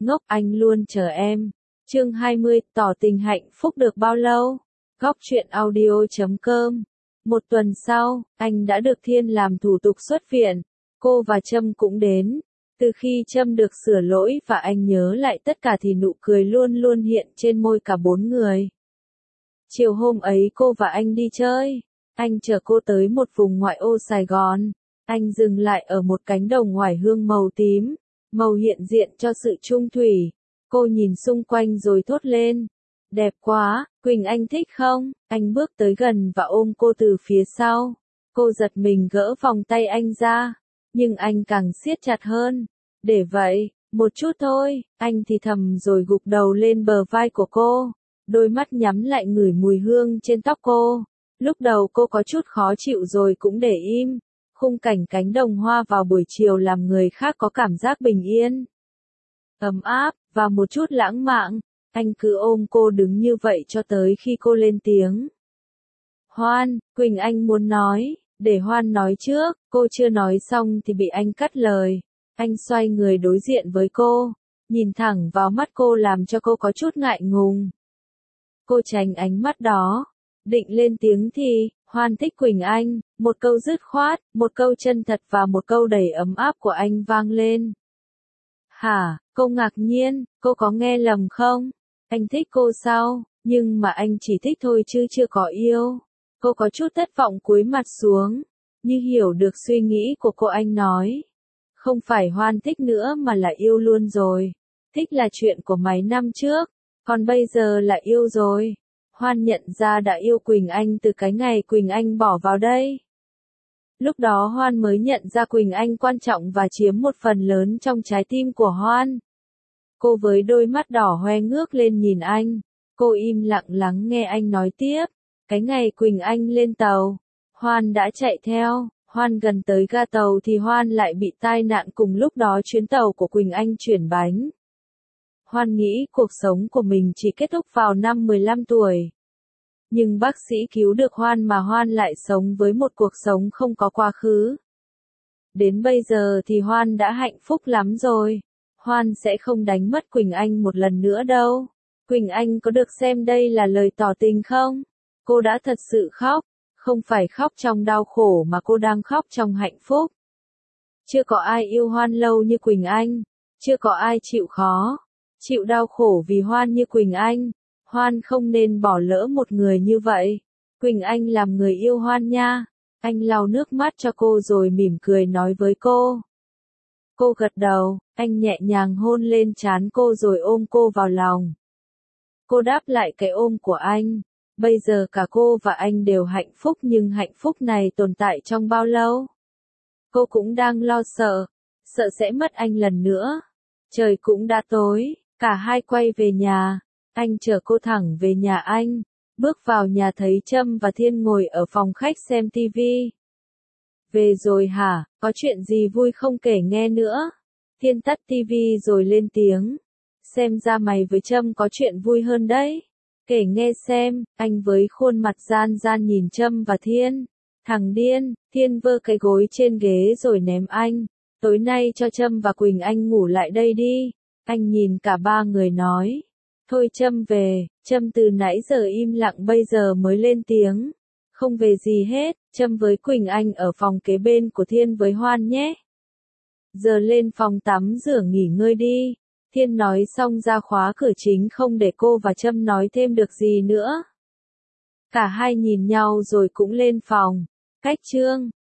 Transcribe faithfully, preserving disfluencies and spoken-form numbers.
ngốc anh luôn chờ em. Chương hai mươi, tỏ tình hạnh phúc được bao lâu? Góc truyện audio chấm com. Một tuần sau, anh đã được Thiên làm thủ tục xuất viện. Cô và Trâm cũng đến. Từ khi Trâm được sửa lỗi và anh nhớ lại tất cả thì nụ cười luôn luôn hiện trên môi cả bốn người. Chiều hôm ấy cô và anh đi chơi. Anh chở cô tới một vùng ngoại ô Sài Gòn. Anh dừng lại ở một cánh đồng oải hương màu tím, màu hiện diện cho sự chung thủy. Cô nhìn xung quanh rồi thốt lên. Đẹp quá, Quỳnh anh thích không? Anh bước tới gần và ôm cô từ phía sau. Cô giật mình gỡ vòng tay anh ra. Nhưng anh càng siết chặt hơn. Để vậy, một chút thôi, anh thì thầm rồi gục đầu lên bờ vai của cô. Đôi mắt nhắm lại ngửi mùi hương trên tóc cô. Lúc đầu cô có chút khó chịu rồi cũng để im. Khung cảnh cánh đồng hoa vào buổi chiều làm người khác có cảm giác bình yên, ấm áp, và một chút lãng mạn. Anh cứ ôm cô đứng như vậy cho tới khi cô lên tiếng. Hoan, Quỳnh anh muốn nói, để Hoan nói trước. Cô chưa nói xong thì bị anh cắt lời. Anh xoay người đối diện với cô, nhìn thẳng vào mắt cô làm cho cô có chút ngại ngùng. Cô tránh ánh mắt đó, định lên tiếng thì, Hoan thích Quỳnh anh, một câu dứt khoát, một câu chân thật và một câu đầy ấm áp của anh vang lên. Hả, cô ngạc nhiên, cô có nghe lầm không? Anh thích cô sao, nhưng mà anh chỉ thích thôi chứ chưa có yêu. Cô có chút thất vọng cúi mặt xuống, như hiểu được suy nghĩ của cô. Anh nói. Không phải Hoan thích nữa mà là yêu luôn rồi. Thích là chuyện của mấy năm trước, còn bây giờ là yêu rồi. Hoan nhận ra đã yêu Quỳnh anh từ cái ngày Quỳnh anh bỏ vào đây. Lúc đó Hoan mới nhận ra Quỳnh anh quan trọng và chiếm một phần lớn trong trái tim của Hoan. Cô với đôi mắt đỏ hoe ngước lên nhìn anh. Cô im lặng lắng nghe anh nói tiếp. Cái ngày Quỳnh anh lên tàu, Hoan đã chạy theo. Hoan gần tới ga tàu thì Hoan lại bị tai nạn, cùng lúc đó chuyến tàu của Quỳnh anh chuyển bánh. Hoan nghĩ cuộc sống của mình chỉ kết thúc vào năm mười lăm tuổi. Nhưng bác sĩ cứu được Hoan mà Hoan lại sống với một cuộc sống không có quá khứ. Đến bây giờ thì Hoan đã hạnh phúc lắm rồi. Hoan sẽ không đánh mất Quỳnh anh một lần nữa đâu. Quỳnh anh có được xem đây là lời tỏ tình không? Cô đã thật sự khóc. Không phải khóc trong đau khổ mà cô đang khóc trong hạnh phúc. Chưa có ai yêu Hoan lâu như Quỳnh anh. Chưa có ai chịu khó, chịu đau khổ vì Hoan như Quỳnh anh. Hoan không nên bỏ lỡ một người như vậy. Quỳnh anh làm người yêu Hoan nha. Anh lau nước mắt cho cô rồi mỉm cười nói với cô. Cô gật đầu, anh nhẹ nhàng hôn lên trán cô rồi ôm cô vào lòng. Cô đáp lại cái ôm của anh. Bây giờ cả cô và anh đều hạnh phúc, nhưng hạnh phúc này tồn tại trong bao lâu? Cô cũng đang lo sợ, sợ sẽ mất anh lần nữa. Trời cũng đã tối, cả hai quay về nhà. Anh chở cô thẳng về nhà anh. Bước vào nhà thấy Trâm và Thiên ngồi ở phòng khách xem tivi. Về rồi hả, có chuyện gì vui không kể nghe nữa? Thiên tắt tivi rồi lên tiếng. Xem ra mày với Trâm có chuyện vui hơn đấy. Kể nghe xem. Anh với khuôn mặt gian gian nhìn Trâm và Thiên. Thằng điên. Thiên vơ cái gối trên ghế rồi ném anh. Tối nay cho Trâm và Quỳnh anh ngủ lại đây đi. Anh nhìn cả ba người nói. Thôi Trâm về. Trâm từ nãy giờ im lặng bây giờ mới lên tiếng. Không về gì hết. Trâm với Quỳnh anh ở phòng kế bên của Thiên với Hoan nhé. Giờ lên phòng tắm rửa nghỉ ngơi đi. Thiên nói xong ra khóa cửa chính không để cô và Trâm nói thêm được gì nữa. Cả hai nhìn nhau rồi cũng lên phòng. Cách chương